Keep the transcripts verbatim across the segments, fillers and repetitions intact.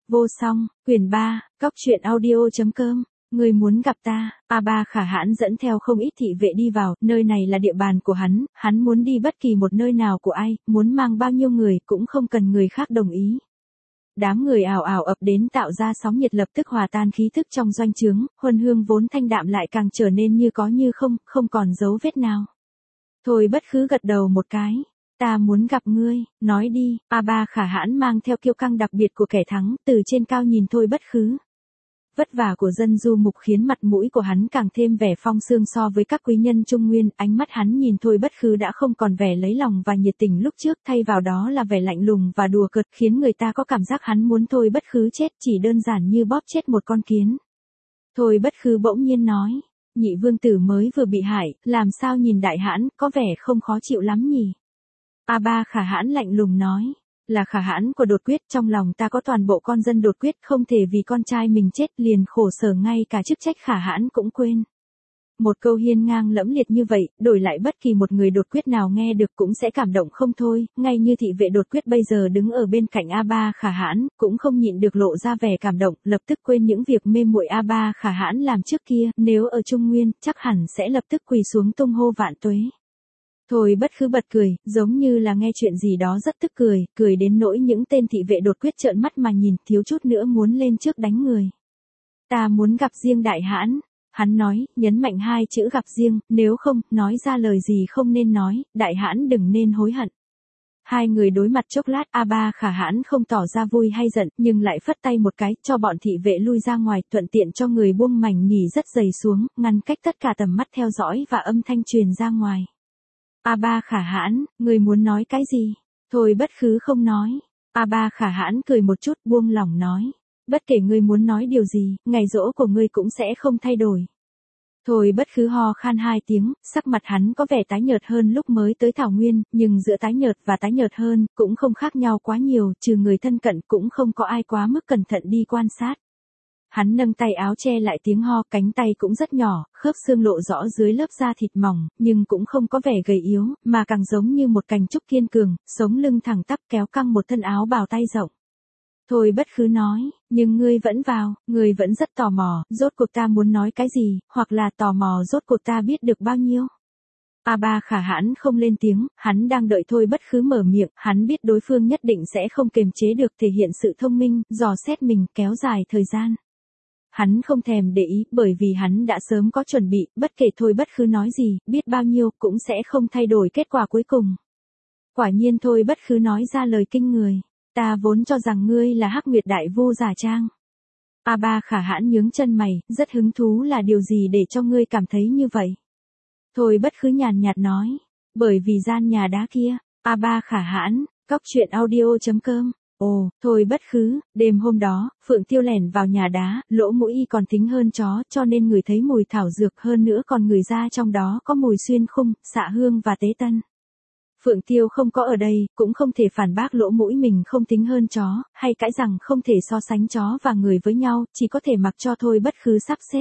Vô song, quyển ba, cóc truyện audio chấm com. Người muốn gặp ta, A Ba Khả Hãn dẫn theo không ít thị vệ đi vào, nơi này là địa bàn của hắn, hắn muốn đi bất kỳ một nơi nào của ai, muốn mang bao nhiêu người cũng không cần người khác đồng ý. Đám người ào ào ập đến tạo ra sóng nhiệt lập tức hòa tan khí thức trong doanh trướng, huân hương vốn thanh đạm lại càng trở nên như có như không, không còn dấu vết nào. Thôi Bất Khứ gật đầu một cái. Ta muốn gặp ngươi, nói đi, A Ba Khả Hãn mang theo kiêu căng đặc biệt của kẻ thắng, từ trên cao nhìn Thôi Bất Khứ. Vất vả của dân du mục khiến mặt mũi của hắn càng thêm vẻ phong sương so với các quý nhân Trung Nguyên, ánh mắt hắn nhìn Thôi Bất Khứ đã không còn vẻ lấy lòng và nhiệt tình lúc trước, thay vào đó là vẻ lạnh lùng và đùa cợt, khiến người ta có cảm giác hắn muốn Thôi Bất Khứ chết, chỉ đơn giản như bóp chết một con kiến. Thôi Bất Khứ bỗng nhiên nói, nhị vương tử mới vừa bị hại, làm sao nhìn đại hãn, có vẻ không khó chịu lắm nhỉ? A Ba Khả Hãn lạnh lùng nói, là Khả Hãn của Đột Quyết, trong lòng ta có toàn bộ con dân Đột Quyết, không thể vì con trai mình chết liền khổ sở ngay cả chức trách Khả Hãn cũng quên. Một câu hiên ngang lẫm liệt như vậy, đổi lại bất kỳ một người Đột Quyết nào nghe được cũng sẽ cảm động không thôi, ngay như thị vệ Đột Quyết bây giờ đứng ở bên cạnh A Ba Khả Hãn, cũng không nhịn được lộ ra vẻ cảm động, lập tức quên những việc mê muội A Ba Khả Hãn làm trước kia, nếu ở Trung Nguyên, chắc hẳn sẽ lập tức quỳ xuống tung hô vạn tuế. Thôi Bất Khứ bật cười, giống như là nghe chuyện gì đó rất tức cười, cười đến nỗi những tên thị vệ Đột Quyết trợn mắt mà nhìn, thiếu chút nữa muốn lên trước đánh người. Ta muốn gặp riêng đại hãn, hắn nói, nhấn mạnh hai chữ gặp riêng, nếu không, nói ra lời gì không nên nói, đại hãn đừng nên hối hận. Hai người đối mặt chốc lát, A Ba Khả Hãn không tỏ ra vui hay giận, nhưng lại phất tay một cái, cho bọn thị vệ lui ra ngoài, thuận tiện cho người buông mảnh nhỉ rất dày xuống, ngăn cách tất cả tầm mắt theo dõi và âm thanh truyền ra ngoài. A Ba Khả Hãn, người muốn nói cái gì? Thôi Bất Khứ không nói. A Ba Khả Hãn cười một chút, buông lỏng nói, bất kể ngươi muốn nói điều gì, ngày giỗ của ngươi cũng sẽ không thay đổi. Thôi Bất Khứ ho khan hai tiếng, sắc mặt hắn có vẻ tái nhợt hơn lúc mới tới Thảo Nguyên, nhưng giữa tái nhợt và tái nhợt hơn, cũng không khác nhau quá nhiều, trừ người thân cận cũng không có ai quá mức cẩn thận đi quan sát. Hắn nâng tay áo che lại tiếng ho, cánh tay cũng rất nhỏ, khớp xương lộ rõ dưới lớp da thịt mỏng, nhưng cũng không có vẻ gầy yếu, mà càng giống như một cành trúc kiên cường, sống lưng thẳng tắp kéo căng một thân áo bào tay rộng. Thôi Bất Khứ nói, nhưng ngươi vẫn vào, ngươi vẫn rất tò mò, rốt cuộc ta muốn nói cái gì, hoặc là tò mò rốt cuộc ta biết được bao nhiêu. A Ba Khả Hãn không lên tiếng, hắn đang đợi Thôi Bất Khứ mở miệng, hắn biết đối phương nhất định sẽ không kiềm chế được thể hiện sự thông minh, dò xét mình, kéo dài thời gian. Hắn không thèm để ý, bởi vì hắn đã sớm có chuẩn bị, bất kể Thôi Bất Khứ nói gì, biết bao nhiêu, cũng sẽ không thay đổi kết quả cuối cùng. Quả nhiên Thôi Bất Khứ nói ra lời kinh người, ta vốn cho rằng ngươi là Hắc Nguyệt Đại Vu giả trang. A Ba Khả Hãn nhướng chân mày, rất hứng thú là điều gì để cho ngươi cảm thấy như vậy? Thôi Bất Khứ nhàn nhạt nói, bởi vì gian nhà đá kia. A Ba Khả Hãn, cóc truyện audio chấm com. Ồ, Thôi Bất Khứ, đêm hôm đó, Phượng Tiêu lẻn vào nhà đá, lỗ mũi y còn thính hơn chó, cho nên người thấy mùi thảo dược, hơn nữa còn người ra trong đó có mùi xuyên khung, xạ hương và tế tân. Phượng Tiêu không có ở đây, cũng không thể phản bác lỗ mũi mình không thính hơn chó, hay cãi rằng không thể so sánh chó và người với nhau, chỉ có thể mặc cho Thôi Bất Khứ sắp xếp.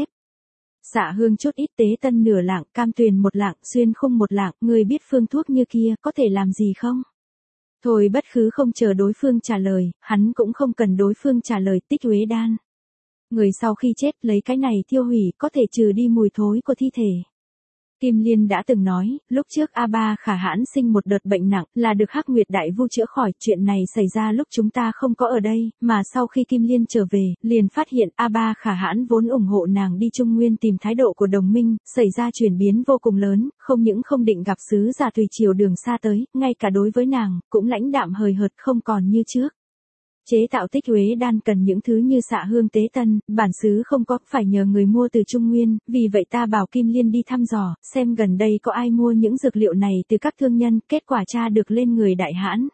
Xạ hương chút ít, tế tân nửa lạng, cam tuyền một lạng, xuyên khung một lạng, người biết phương thuốc như kia, có thể làm gì không? Thôi Bất Khứ không chờ đối phương trả lời, hắn cũng không cần đối phương trả lời, Tích Uế Đan. Người sau khi chết lấy cái này tiêu hủy, có thể trừ đi mùi thối của thi thể. Kim Liên đã từng nói, lúc trước A Ba Khả Hãn sinh một đợt bệnh nặng, là được Hắc Nguyệt Đại Vu chữa khỏi, chuyện này xảy ra lúc chúng ta không có ở đây, mà sau khi Kim Liên trở về, liền phát hiện A Ba Khả Hãn vốn ủng hộ nàng đi Trung Nguyên tìm thái độ của đồng minh, xảy ra chuyển biến vô cùng lớn, không những không định gặp sứ giả tùy chiều đường xa tới, ngay cả đối với nàng, cũng lãnh đạm hời hợt không còn như trước. Chế tạo Tích Uế Đan cần những thứ như xạ hương tế tân, bản xứ không có, phải nhờ người mua từ Trung Nguyên, vì vậy ta bảo Kim Liên đi thăm dò, xem gần đây có ai mua những dược liệu này từ các thương nhân, kết quả tra được lên người đại hãn.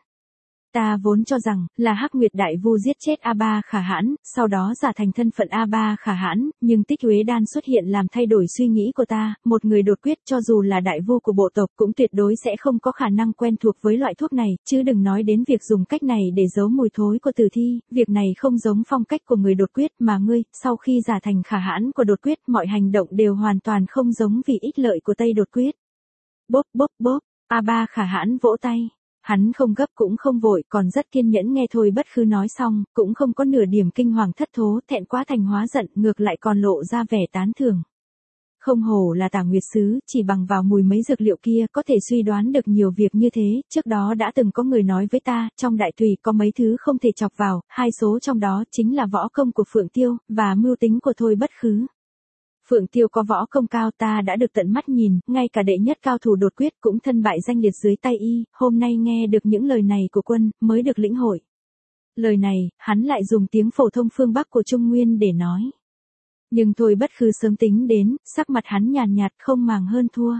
Ta vốn cho rằng, là Hắc Nguyệt Đại Vu giết chết A Ba Khả Hãn, sau đó giả thành thân phận A Ba Khả Hãn, nhưng Tích Uế Đan xuất hiện làm thay đổi suy nghĩ của ta, một người Đột Quyết cho dù là đại vu của bộ tộc cũng tuyệt đối sẽ không có khả năng quen thuộc với loại thuốc này, chứ đừng nói đến việc dùng cách này để giấu mùi thối của tử thi, việc này không giống phong cách của người Đột Quyết mà ngươi, sau khi giả thành Khả Hãn của Đột Quyết, mọi hành động đều hoàn toàn không giống vì ích lợi của Tây Đột Quyết. Bốp bốp bốp, A Ba Khả Hãn vỗ tay. Hắn không gấp cũng không vội, còn rất kiên nhẫn nghe Thôi Bất Khứ nói xong, cũng không có nửa điểm kinh hoàng thất thố, thẹn quá thành hóa giận, ngược lại còn lộ ra vẻ tán thưởng. Không hổ là Tả Nguyệt Sứ, chỉ bằng vào mùi mấy dược liệu kia có thể suy đoán được nhiều việc như thế, trước đó đã từng có người nói với ta, trong đại tùy có mấy thứ không thể chọc vào, hai số trong đó chính là võ công của Phượng Tiêu, và mưu tính của Thôi Bất Khứ. Phượng Tiêu có võ công cao ta đã được tận mắt nhìn, ngay cả đệ nhất cao thủ đột quyết cũng thân bại danh liệt dưới tay y, hôm nay nghe được những lời này của quân, mới được lĩnh hội. Lời này, hắn lại dùng tiếng phổ thông phương Bắc của Trung Nguyên để nói. Nhưng Thôi Bất Khứ sớm tính đến, sắc mặt hắn nhàn nhạt không màng hơn thua.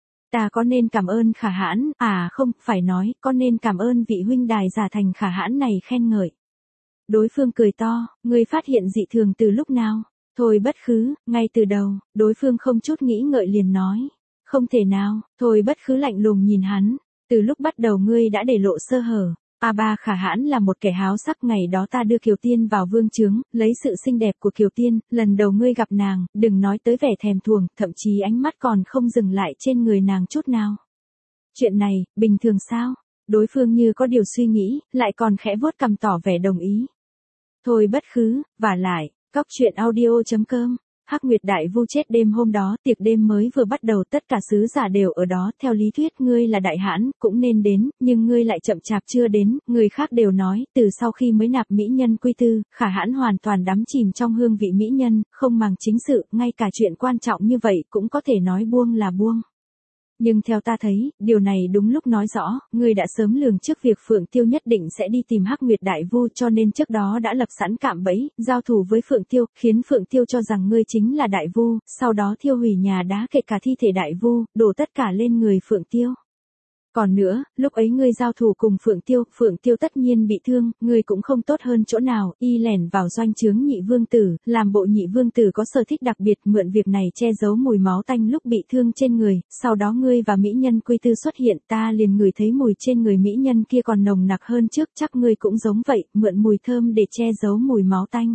Ta có nên cảm ơn Khả Hãn, à không, phải nói, có nên cảm ơn vị huynh đài giả thành Khả Hãn này khen ngợi. Đối phương cười to, ngươi phát hiện dị thường từ lúc nào? Thôi Bất Khứ, ngay từ đầu, đối phương không chút nghĩ ngợi liền nói. Không thể nào, Thôi Bất Khứ lạnh lùng nhìn hắn, từ lúc bắt đầu ngươi đã để lộ sơ hở. A Ba Khả Hãn là một kẻ háo sắc, ngày đó ta đưa Kiều Tiên vào vương trướng, lấy sự xinh đẹp của Kiều Tiên, lần đầu ngươi gặp nàng, đừng nói tới vẻ thèm thuồng, thậm chí ánh mắt còn không dừng lại trên người nàng chút nào. Chuyện này, bình thường sao? Đối phương như có điều suy nghĩ, lại còn khẽ vuốt cằm tỏ vẻ đồng ý. Thôi Bất Khứ, vả lại, cóc truyện audio chấm com. Hắc Nguyệt Đại Vu chết đêm hôm đó, tiệc đêm mới vừa bắt đầu, tất cả sứ giả đều ở đó, theo lý thuyết ngươi là đại hãn, cũng nên đến, nhưng ngươi lại chậm chạp chưa đến, người khác đều nói, từ sau khi mới nạp mỹ nhân quy tư, Khả Hãn hoàn toàn đắm chìm trong hương vị mỹ nhân, không màng chính sự, ngay cả chuyện quan trọng như vậy cũng có thể nói buông là buông. Nhưng theo ta thấy, điều này đúng lúc nói rõ, ngươi đã sớm lường trước việc Phượng Tiêu nhất định sẽ đi tìm Hắc Nguyệt Đại Vu, cho nên trước đó đã lập sẵn cạm bẫy, giao thủ với Phượng Tiêu, khiến Phượng Tiêu cho rằng ngươi chính là Đại Vu, sau đó thiêu hủy nhà đá kể cả thi thể Đại Vu, đổ tất cả lên người Phượng Tiêu. Còn nữa, lúc ấy ngươi giao thủ cùng Phượng Tiêu, Phượng Tiêu tất nhiên bị thương, ngươi cũng không tốt hơn chỗ nào, y lẻn vào doanh trướng Nhị Vương Tử, làm bộ Nhị Vương Tử có sở thích đặc biệt, mượn việc này che giấu mùi máu tanh lúc bị thương trên người, sau đó ngươi và mỹ nhân quy tư xuất hiện, ta liền ngửi thấy mùi trên người mỹ nhân kia còn nồng nặc hơn trước, chắc ngươi cũng giống vậy, mượn mùi thơm để che giấu mùi máu tanh.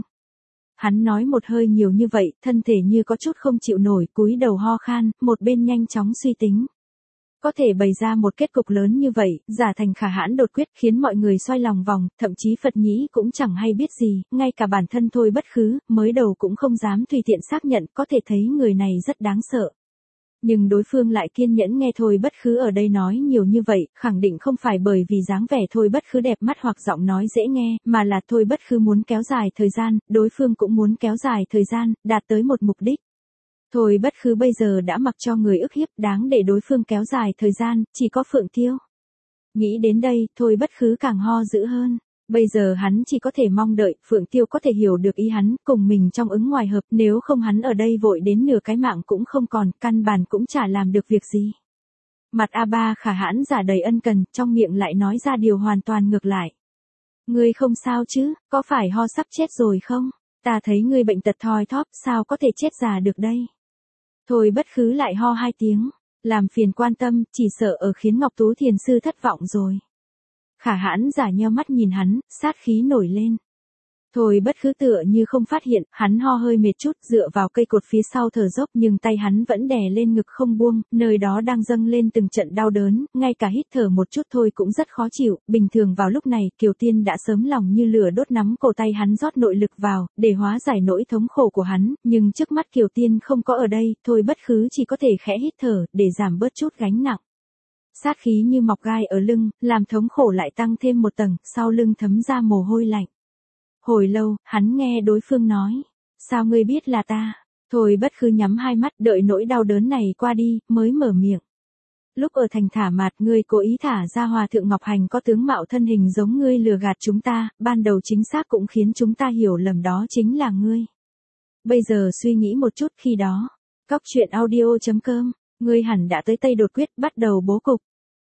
Hắn nói một hơi nhiều như vậy, thân thể như có chút không chịu nổi, cúi đầu ho khan, một bên nhanh chóng suy tính. Có thể bày ra một kết cục lớn như vậy, giả thành Khả Hãn đột quyết khiến mọi người xoay lòng vòng, thậm chí Phật Nhĩ cũng chẳng hay biết gì, ngay cả bản thân Thôi Bất Khứ, mới đầu cũng không dám tùy tiện xác nhận, có thể thấy người này rất đáng sợ. Nhưng đối phương lại kiên nhẫn nghe Thôi Bất Khứ ở đây nói nhiều như vậy, khẳng định không phải bởi vì dáng vẻ Thôi Bất Khứ đẹp mắt hoặc giọng nói dễ nghe, mà là Thôi Bất Khứ muốn kéo dài thời gian, đối phương cũng muốn kéo dài thời gian, đạt tới một mục đích. Thôi Bất Khứ bây giờ đã mặc cho người ức hiếp, đáng để đối phương kéo dài thời gian, chỉ có Phượng Tiêu. Nghĩ đến đây, Thôi Bất Khứ càng ho dữ hơn. Bây giờ hắn chỉ có thể mong đợi Phượng Tiêu có thể hiểu được ý hắn, cùng mình trong ứng ngoài hợp, nếu không hắn ở đây vội đến nửa cái mạng cũng không còn, căn bản cũng chả làm được việc gì. Mặt A Ba Khả Hãn giả đầy ân cần, trong miệng lại nói ra điều hoàn toàn ngược lại. Ngươi không sao chứ, có phải ho sắp chết rồi không? Ta thấy ngươi bệnh tật thoi thóp, sao có thể chết già được đây? Thôi Bất Khứ lại ho hai tiếng, làm phiền quan tâm, chỉ sợ ở khiến Ngọc Tú Thiền Sư thất vọng rồi. Khả Hãn giả nheo mắt nhìn hắn, sát khí nổi lên. Thôi Bất Khứ tựa như không phát hiện, hắn ho hơi mệt chút, dựa vào cây cột phía sau thở dốc, nhưng tay hắn vẫn đè lên ngực không buông, nơi đó đang dâng lên từng trận đau đớn, ngay cả hít thở một chút thôi cũng rất khó chịu, bình thường vào lúc này, Kiều Tiên đã sớm lòng như lửa đốt nắm cổ tay hắn rót nội lực vào, để hóa giải nỗi thống khổ của hắn, nhưng trước mắt Kiều Tiên không có ở đây, Thôi Bất Khứ chỉ có thể khẽ hít thở, để giảm bớt chút gánh nặng. Sát khí như mọc gai ở lưng, làm thống khổ lại tăng thêm một tầng, sau lưng thấm ra mồ hôi lạnh. Hồi lâu, hắn nghe đối phương nói, sao ngươi biết là ta? Thôi Bất Khứ nhắm hai mắt đợi nỗi đau đớn này qua đi, mới mở miệng. Lúc ở thành Thả Mạt ngươi cố ý thả ra Hòa Thượng Ngọc Hành có tướng mạo thân hình giống ngươi lừa gạt chúng ta, ban đầu chính xác cũng khiến chúng ta hiểu lầm đó chính là ngươi. Bây giờ suy nghĩ một chút khi đó, cóc truyện audio chấm com, ngươi hẳn đã tới Tây Đột Quyết bắt đầu bố cục.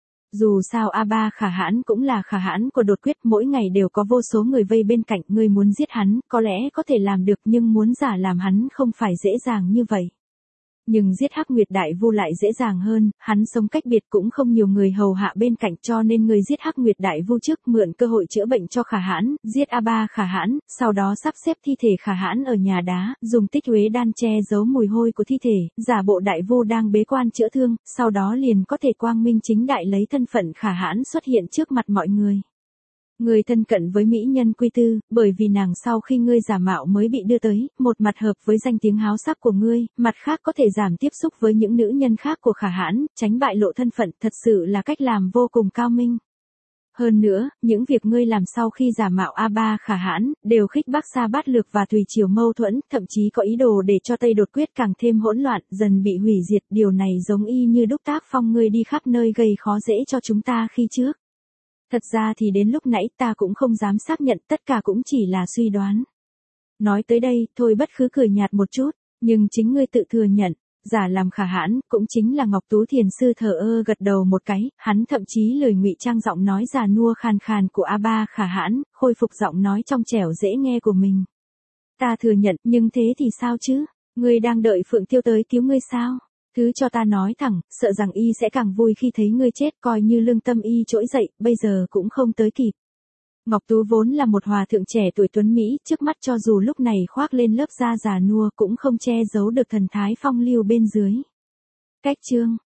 Dù sao A Ba Khả Hãn cũng là Khả Hãn của Đột Quyết, mỗi ngày đều có vô số người vây bên cạnh, ngươi muốn giết hắn, có lẽ có thể làm được nhưng muốn giả làm hắn không phải dễ dàng như vậy. Nhưng giết Hắc Nguyệt Đại Vu lại dễ dàng hơn, hắn sống cách biệt cũng không nhiều người hầu hạ bên cạnh, cho nên người giết Hắc Nguyệt Đại Vu trước mượn cơ hội chữa bệnh cho Khả Hãn, giết A Ba Khả Hãn, sau đó sắp xếp thi thể Khả Hãn ở nhà đá, dùng tích uế đan che giấu mùi hôi của thi thể, giả bộ Đại Vu đang bế quan chữa thương, sau đó liền có thể quang minh chính đại lấy thân phận Khả Hãn xuất hiện trước mặt mọi người. Người thân cận với mỹ nhân Quy Tư, bởi vì nàng sau khi ngươi giả mạo mới bị đưa tới, một mặt hợp với danh tiếng háo sắc của ngươi, mặt khác có thể giảm tiếp xúc với những nữ nhân khác của Khả Hãn, tránh bại lộ thân phận, thật sự là cách làm vô cùng cao minh. Hơn nữa, những việc ngươi làm sau khi giả mạo A Ba Khả Hãn, đều khích bác Sa Bát Lược và Tùy Triều mâu thuẫn, thậm chí có ý đồ để cho Tây Đột Quyết càng thêm hỗn loạn, dần bị hủy diệt, điều này giống y như đúc tác phong ngươi đi khắp nơi gây khó dễ cho chúng ta khi trước. Thật ra thì đến lúc nãy ta cũng không dám xác nhận, tất cả cũng chỉ là suy đoán. Nói tới đây, Thôi Bất Khứ cười nhạt một chút, nhưng chính ngươi tự thừa nhận, giả làm Khả Hãn, cũng chính là Ngọc Tú Thiền Sư thờ ơ gật đầu một cái, hắn thậm chí lời ngụy trang giọng nói già nua khàn khàn của A Ba Khả Hãn, khôi phục giọng nói trong trẻo dễ nghe của mình. Ta thừa nhận, nhưng thế thì sao chứ? Ngươi đang đợi Phượng Tiêu tới cứu ngươi sao? Thứ cho ta nói thẳng, sợ rằng y sẽ càng vui khi thấy ngươi chết, coi như lương tâm y trỗi dậy, bây giờ cũng không tới kịp. Ngọc Tú vốn là một hòa thượng trẻ tuổi tuấn Mỹ, trước mắt cho dù lúc này khoác lên lớp da già nua cũng không che giấu được thần thái phong lưu bên dưới. Cách chương